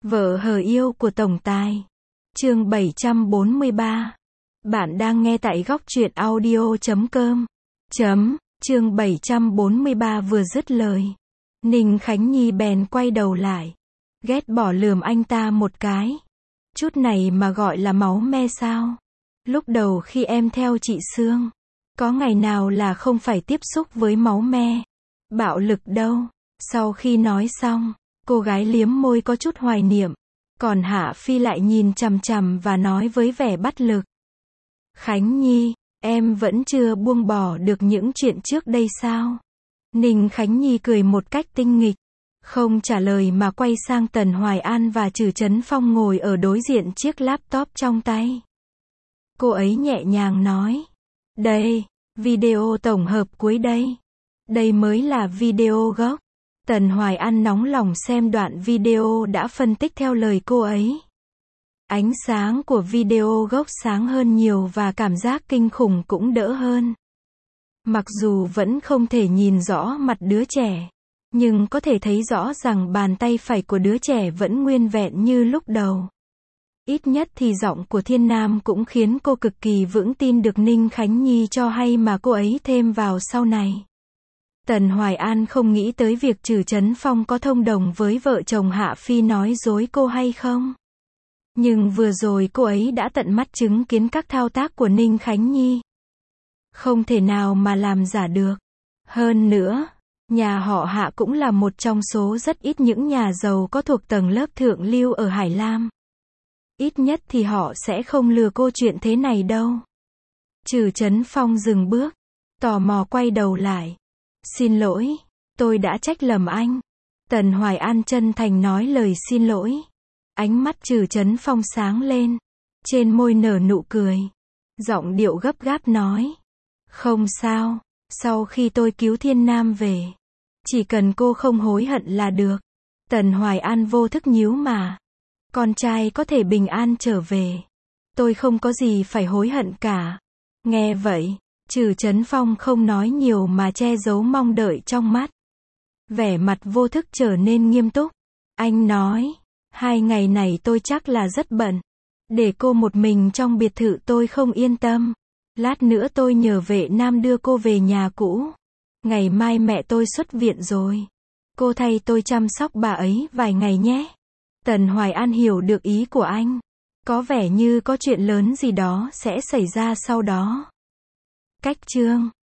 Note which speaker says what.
Speaker 1: Vợ hờ yêu của tổng tài. Chương 743. Bạn đang nghe tại góc truyện audio.com. Chương 743 vừa dứt lời, Ninh Khánh Nhi bèn quay đầu lại, ghét bỏ lườm anh ta một cái. Chút này mà gọi là máu me sao? Lúc đầu khi em theo chị Sương, có ngày nào là không phải tiếp xúc với máu me, bạo lực đâu. Sau khi nói xong, cô gái liếm môi có chút hoài niệm, còn Hạ Phi lại nhìn chằm chằm và nói với vẻ bắt lực. Khánh Nhi, em vẫn chưa buông bỏ được những chuyện trước đây sao? Ninh Khánh Nhi cười một cách tinh nghịch, không trả lời mà quay sang Tần Hoài An và Trử Chấn Phong ngồi ở đối diện chiếc laptop trong tay. Cô ấy nhẹ nhàng nói, đây, video tổng hợp cuối đây. Đây mới là video gốc. Tần Hoài An nóng lòng xem đoạn video đã phân tích theo lời cô ấy. Ánh sáng của video gốc sáng hơn nhiều và cảm giác kinh khủng cũng đỡ hơn. Mặc dù vẫn không thể nhìn rõ mặt đứa trẻ, nhưng có thể thấy rõ rằng bàn tay phải của đứa trẻ vẫn nguyên vẹn như lúc đầu. Ít nhất thì giọng của Thiên Nam cũng khiến cô cực kỳ vững tin được Ninh Khánh Nhi cho hay mà cô ấy thêm vào sau này. Tần Hoài An không nghĩ tới việc Trử Chấn Phong có thông đồng với vợ chồng Hạ Phi nói dối cô hay không. Nhưng vừa rồi cô ấy đã tận mắt chứng kiến các thao tác của Ninh Khánh Nhi. Không thể nào mà làm giả được. Hơn nữa, nhà họ Hạ cũng là một trong số rất ít những nhà giàu có thuộc tầng lớp thượng lưu ở Hải Lam. Ít nhất thì họ sẽ không lừa cô chuyện thế này đâu. Trử Chấn Phong dừng bước, tò mò quay đầu lại. Xin lỗi, tôi đã trách lầm anh. Tần Hoài An chân thành nói lời xin lỗi. Ánh mắt Trử Chấn Phong sáng lên, trên môi nở nụ cười. Giọng điệu gấp gáp nói, không sao, sau khi tôi cứu Thiên Nam về, chỉ cần cô không hối hận là được. Tần Hoài An vô thức nhíu mà. Con trai có thể bình an trở về, tôi không có gì phải hối hận cả. Nghe vậy, Trử Chấn Phong không nói nhiều mà che giấu mong đợi trong mắt. Vẻ mặt vô thức trở nên nghiêm túc. Anh nói, 2 ngày này tôi chắc là rất bận. Để cô một mình trong biệt thự tôi không yên tâm. Lát nữa tôi nhờ vệ nam đưa cô về nhà cũ. Ngày mai mẹ tôi xuất viện rồi. Cô thay tôi chăm sóc bà ấy vài ngày nhé. Tần Hoài An hiểu được ý của anh. Có vẻ như có chuyện lớn gì đó sẽ xảy ra sau đó. Cách chương